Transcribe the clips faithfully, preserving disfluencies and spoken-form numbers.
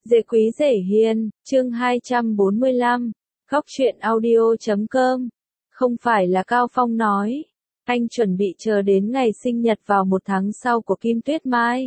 Dễ quý dễ hiền, chương hai trăm bốn mươi lăm, Góc truyện audio chấm com. Không phải là Cao Phong nói, anh chuẩn bị chờ đến ngày sinh nhật vào một tháng sau của Kim Tuyết Mai.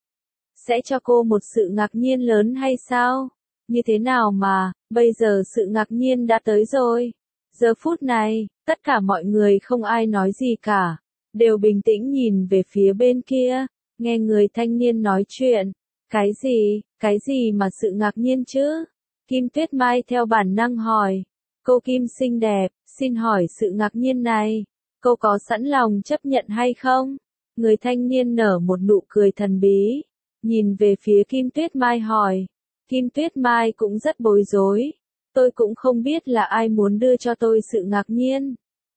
Sẽ cho cô một sự ngạc nhiên lớn hay sao? Như thế nào mà, bây giờ sự ngạc nhiên đã tới rồi. Giờ phút này, tất cả mọi người không ai nói gì cả, đều bình tĩnh nhìn về phía bên kia, nghe người thanh niên nói chuyện. Cái gì, cái gì mà sự ngạc nhiên chứ? Kim Tuyết Mai theo bản năng hỏi. Cô Kim xinh đẹp, xin hỏi sự ngạc nhiên này, cô có sẵn lòng chấp nhận hay không? Người thanh niên nở một nụ cười thần bí, nhìn về phía Kim Tuyết Mai hỏi. Kim Tuyết Mai cũng rất bối rối. Tôi cũng không biết là ai muốn đưa cho tôi sự ngạc nhiên.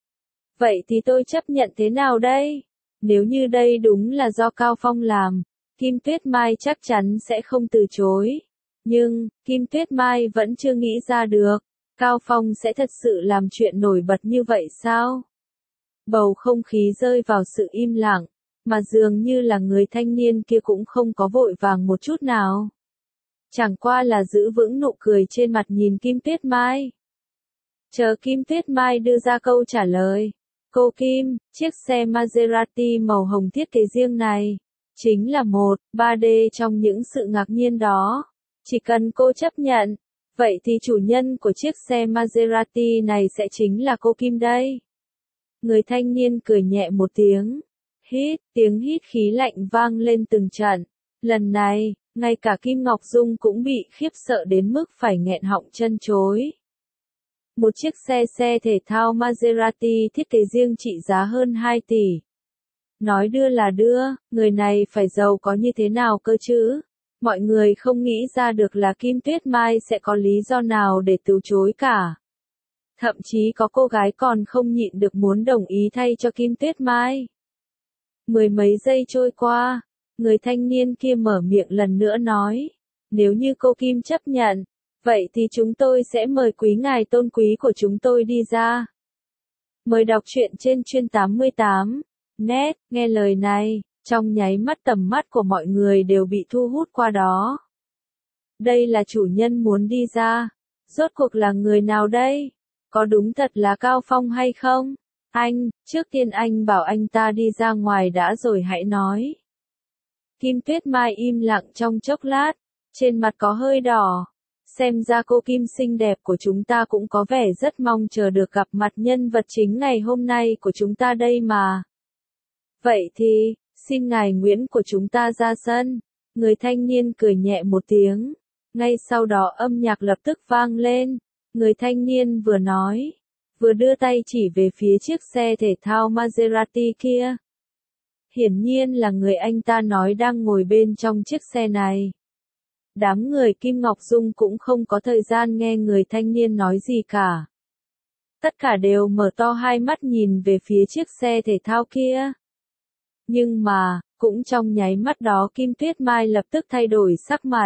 Vậy thì tôi chấp nhận thế nào đây? Nếu như đây đúng là do Cao Phong làm, Kim Tuyết Mai chắc chắn sẽ không từ chối. Nhưng, Kim Tuyết Mai vẫn chưa nghĩ ra được, Cao Phong sẽ thật sự làm chuyện nổi bật như vậy sao? Bầu không khí rơi vào sự im lặng, mà dường như là người thanh niên kia cũng không có vội vàng một chút nào. Chẳng qua là giữ vững nụ cười trên mặt nhìn Kim Tuyết Mai. Chờ Kim Tuyết Mai đưa ra câu trả lời. Cô Kim, chiếc xe Maserati màu hồng thiết kế riêng này chính là một ba D trong những sự ngạc nhiên đó. Chỉ cần cô chấp nhận, vậy thì chủ nhân của chiếc xe Maserati này sẽ chính là cô Kim đây. Người thanh niên cười nhẹ một tiếng. Hít, tiếng hít khí lạnh vang lên từng trận. Lần này, ngay cả Kim Ngọc Dung cũng bị khiếp sợ đến mức phải nghẹn họng chân chối. Một chiếc xe xe thể thao Maserati thiết kế riêng trị giá hơn hai tỷ. Nói đưa là đưa, người này phải giàu có như thế nào cơ chứ? Mọi người không nghĩ ra được là Kim Tuyết Mai sẽ có lý do nào để từ chối cả. Thậm chí có cô gái còn không nhịn được muốn đồng ý thay cho Kim Tuyết Mai. Mười mấy giây trôi qua, người thanh niên kia mở miệng lần nữa nói. Nếu như cô Kim chấp nhận, vậy thì chúng tôi sẽ mời quý ngài tôn quý của chúng tôi đi ra. Mời đọc truyện trên chuyên tám mươi tám. Net, nghe lời này, trong nháy mắt tầm mắt của mọi người đều bị thu hút qua đó. Đây là chủ nhân muốn đi ra. Rốt cuộc là người nào đây? Có đúng thật là Cao Phong hay không? Anh, trước tiên anh bảo anh ta đi ra ngoài đã rồi hãy nói. Kim Tuyết Mai im lặng trong chốc lát, trên mặt có hơi đỏ. Xem ra cô Kim xinh đẹp của chúng ta cũng có vẻ rất mong chờ được gặp mặt nhân vật chính ngày hôm nay của chúng ta đây mà. Vậy thì, xin ngài Nguyễn của chúng ta ra sân. Người thanh niên cười nhẹ một tiếng. Ngay sau đó âm nhạc lập tức vang lên. Người thanh niên vừa nói, vừa đưa tay chỉ về phía chiếc xe thể thao Maserati kia. Hiển nhiên là người anh ta nói đang ngồi bên trong chiếc xe này. Đám người Kim Ngọc Dung cũng không có thời gian nghe người thanh niên nói gì cả. Tất cả đều mở to hai mắt nhìn về phía chiếc xe thể thao kia. Nhưng mà, cũng trong nháy mắt đó Kim Tuyết Mai lập tức thay đổi sắc mặt.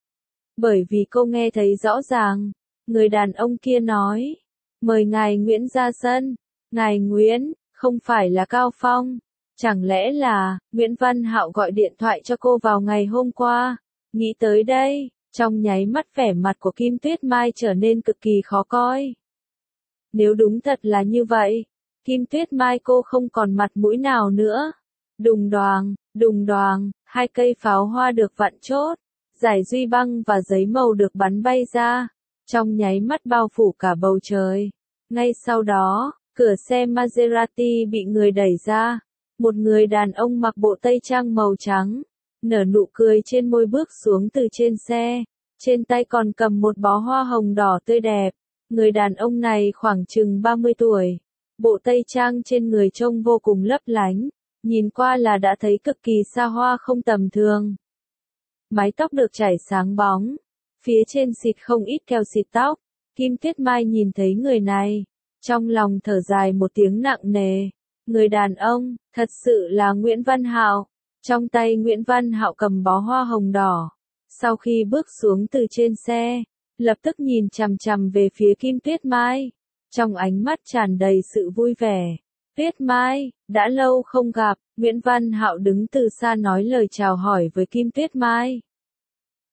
Bởi vì cô nghe thấy rõ ràng, người đàn ông kia nói, mời ngài Nguyễn ra sân. Ngài Nguyễn, không phải là Cao Phong. Chẳng lẽ là, Nguyễn Văn Hạo gọi điện thoại cho cô vào ngày hôm qua? Nghĩ tới đây, trong nháy mắt vẻ mặt của Kim Tuyết Mai trở nên cực kỳ khó coi. Nếu đúng thật là như vậy, Kim Tuyết Mai cô không còn mặt mũi nào nữa. Đùng đoàng, đùng đoàng, hai cây pháo hoa được vặn chốt, giải duy băng và giấy màu được bắn bay ra, trong nháy mắt bao phủ cả bầu trời. Ngay sau đó, cửa xe Maserati bị người đẩy ra, một người đàn ông mặc bộ tây trang màu trắng, nở nụ cười trên môi bước xuống từ trên xe, trên tay còn cầm một bó hoa hồng đỏ tươi đẹp. Người đàn ông này khoảng chừng ba mươi tuổi, bộ tây trang trên người trông vô cùng lấp lánh, nhìn qua là đã thấy cực kỳ xa hoa không tầm thường. Mái tóc được chải sáng bóng, phía trên xịt không ít keo xịt tóc. Kim Tuyết Mai nhìn thấy người này, trong lòng thở dài một tiếng nặng nề. Người đàn ông, thật sự là Nguyễn Văn Hạo. Trong tay Nguyễn Văn Hạo cầm bó hoa hồng đỏ. Sau khi bước xuống từ trên xe, lập tức nhìn chằm chằm về phía Kim Tuyết Mai. Trong ánh mắt tràn đầy sự vui vẻ. Tuyết Mai, đã lâu không gặp. Nguyễn Văn Hạo đứng từ xa nói lời chào hỏi với Kim Tuyết Mai.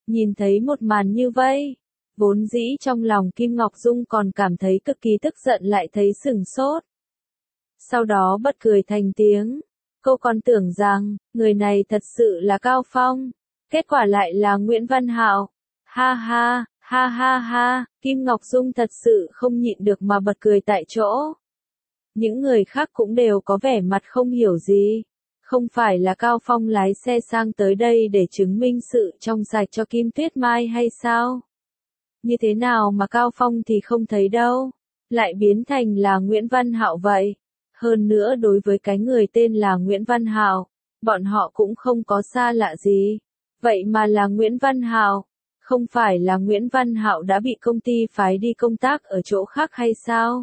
Nhìn thấy một màn như vậy, vốn dĩ trong lòng Kim Ngọc Dung còn cảm thấy cực kỳ tức giận lại thấy sửng sốt. Sau đó bật cười thành tiếng. Cô còn tưởng rằng, người này thật sự là Cao Phong. Kết quả lại là Nguyễn Văn Hạo. Ha ha, ha ha ha, Kim Ngọc Dung thật sự không nhịn được mà bật cười tại chỗ. Những người khác cũng đều có vẻ mặt không hiểu gì. Không phải là Cao Phong lái xe sang tới đây để chứng minh sự trong sạch cho Kim Tuyết Mai hay sao? Như thế nào mà Cao Phong thì không thấy đâu, lại biến thành là Nguyễn Văn Hạo vậy? Hơn nữa đối với cái người tên là Nguyễn Văn Hạo, bọn họ cũng không có xa lạ gì. Vậy mà là Nguyễn Văn Hạo, không phải là Nguyễn Văn Hạo đã bị công ty phái đi công tác ở chỗ khác hay sao?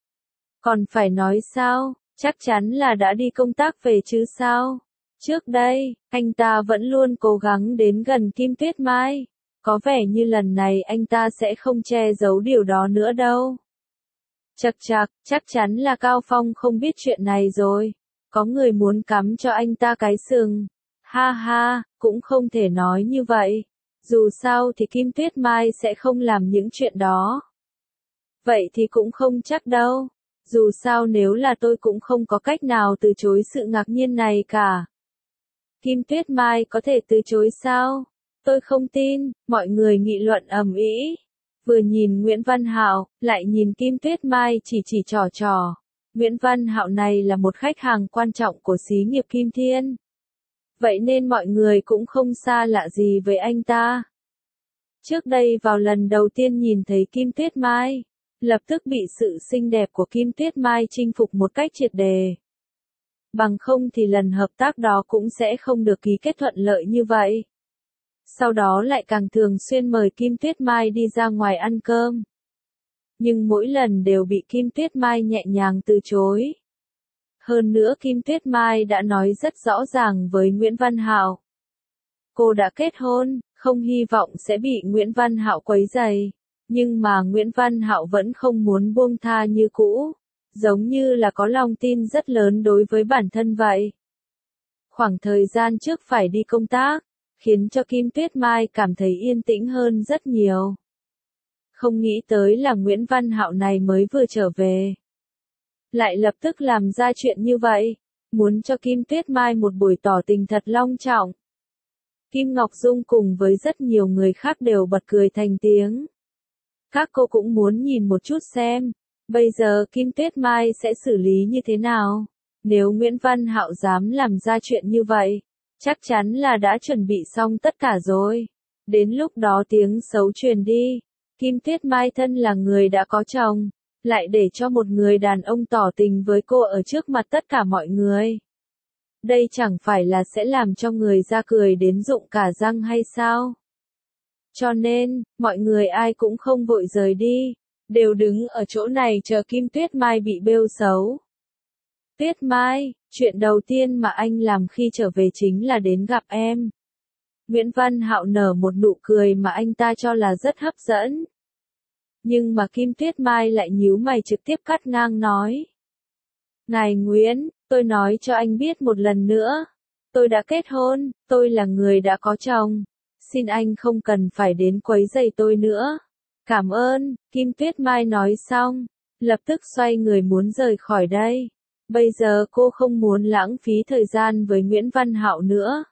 Còn phải nói sao, chắc chắn là đã đi công tác về chứ sao? Trước đây, anh ta vẫn luôn cố gắng đến gần Kim Tuyết Mai. Có vẻ như lần này anh ta sẽ không che giấu điều đó nữa đâu. Chật chạc, chắc chắn là Cao Phong không biết chuyện này rồi. Có người muốn cắm cho anh ta cái sừng. Ha ha, cũng không thể nói như vậy. Dù sao thì Kim Tuyết Mai sẽ không làm những chuyện đó. Vậy thì cũng không chắc đâu. Dù sao nếu là tôi cũng không có cách nào từ chối sự ngạc nhiên này cả. Kim Tuyết Mai có thể từ chối sao? Tôi không tin, mọi người nghị luận ầm ĩ. Vừa nhìn Nguyễn Văn Hạo, lại nhìn Kim Tuyết Mai chỉ chỉ trò trò. Nguyễn Văn Hạo này là một khách hàng quan trọng của xí nghiệp Kim Thiên. Vậy nên mọi người cũng không xa lạ gì với anh ta. Trước đây vào lần đầu tiên nhìn thấy Kim Tuyết Mai, lập tức bị sự xinh đẹp của Kim Tuyết Mai chinh phục một cách triệt đề. Bằng không thì lần hợp tác đó cũng sẽ không được ký kết thuận lợi như vậy. Sau đó lại càng thường xuyên mời Kim Tuyết Mai đi ra ngoài ăn cơm. Nhưng mỗi lần đều bị Kim Tuyết Mai nhẹ nhàng từ chối. Hơn nữa Kim Tuyết Mai đã nói rất rõ ràng với Nguyễn Văn Hạo. Cô đã kết hôn, không hy vọng sẽ bị Nguyễn Văn Hạo quấy rầy. Nhưng mà Nguyễn Văn Hạo vẫn không muốn buông tha như cũ. Giống như là có lòng tin rất lớn đối với bản thân vậy. Khoảng thời gian trước phải đi công tác, khiến cho Kim Tuyết Mai cảm thấy yên tĩnh hơn rất nhiều. Không nghĩ tới là Nguyễn Văn Hạo này mới vừa trở về. Lại lập tức làm ra chuyện như vậy, muốn cho Kim Tuyết Mai một buổi tỏ tình thật long trọng. Kim Ngọc Dung cùng với rất nhiều người khác đều bật cười thành tiếng. Các cô cũng muốn nhìn một chút xem, bây giờ Kim Tuyết Mai sẽ xử lý như thế nào. Nếu Nguyễn Văn Hạo dám làm ra chuyện như vậy, chắc chắn là đã chuẩn bị xong tất cả rồi. Đến lúc đó tiếng xấu truyền đi, Kim Tuyết Mai thân là người đã có chồng, lại để cho một người đàn ông tỏ tình với cô ở trước mặt tất cả mọi người. Đây chẳng phải là sẽ làm cho người ra cười đến rụng cả răng hay sao? Cho nên, mọi người ai cũng không vội rời đi, đều đứng ở chỗ này chờ Kim Tuyết Mai bị bêu xấu. Tuyết Mai, chuyện đầu tiên mà anh làm khi trở về chính là đến gặp em. Nguyễn Văn Hạo nở một nụ cười mà anh ta cho là rất hấp dẫn. Nhưng mà Kim Tuyết Mai lại nhíu mày trực tiếp cắt ngang nói. Ngài Nguyễn, tôi nói cho anh biết một lần nữa. Tôi đã kết hôn, tôi là người đã có chồng. Xin anh không cần phải đến quấy rầy tôi nữa. Cảm ơn, Kim Tuyết Mai nói xong, lập tức xoay người muốn rời khỏi đây. Bây giờ cô không muốn lãng phí thời gian với Nguyễn Văn Hạo nữa.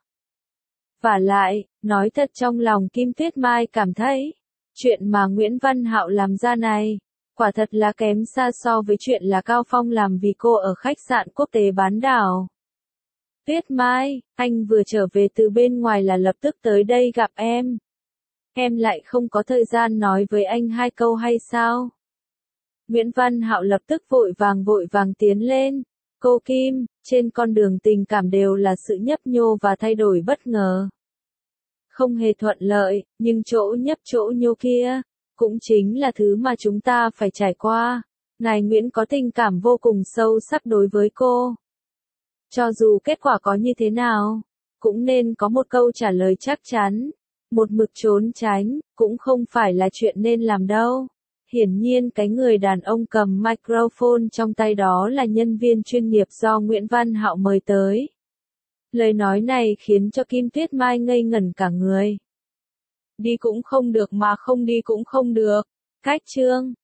Vả lại, nói thật trong lòng Kim Tuyết Mai cảm thấy, chuyện mà Nguyễn Văn Hạo làm ra này, quả thật là kém xa so với chuyện là Cao Phong làm vì cô ở khách sạn quốc tế bán đảo. Tuyết Mai, anh vừa trở về từ bên ngoài là lập tức tới đây gặp em. Em lại không có thời gian nói với anh hai câu hay sao? Nguyễn Văn Hạo lập tức vội vàng vội vàng tiến lên. Cô Kim, trên con đường tình cảm đều là sự nhấp nhô và thay đổi bất ngờ. Không hề thuận lợi, nhưng chỗ nhấp chỗ nhô kia, cũng chính là thứ mà chúng ta phải trải qua. Ngài Nguyễn có tình cảm vô cùng sâu sắc đối với cô. Cho dù kết quả có như thế nào, cũng nên có một câu trả lời chắc chắn. Một mực trốn tránh, cũng không phải là chuyện nên làm đâu. Hiển nhiên cái người đàn ông cầm microphone trong tay đó là nhân viên chuyên nghiệp do Nguyễn Văn Hạo mời tới. Lời nói này khiến cho Kim Tuyết Mai ngây ngẩn cả người. Đi cũng không được mà không đi cũng không được. Cách chương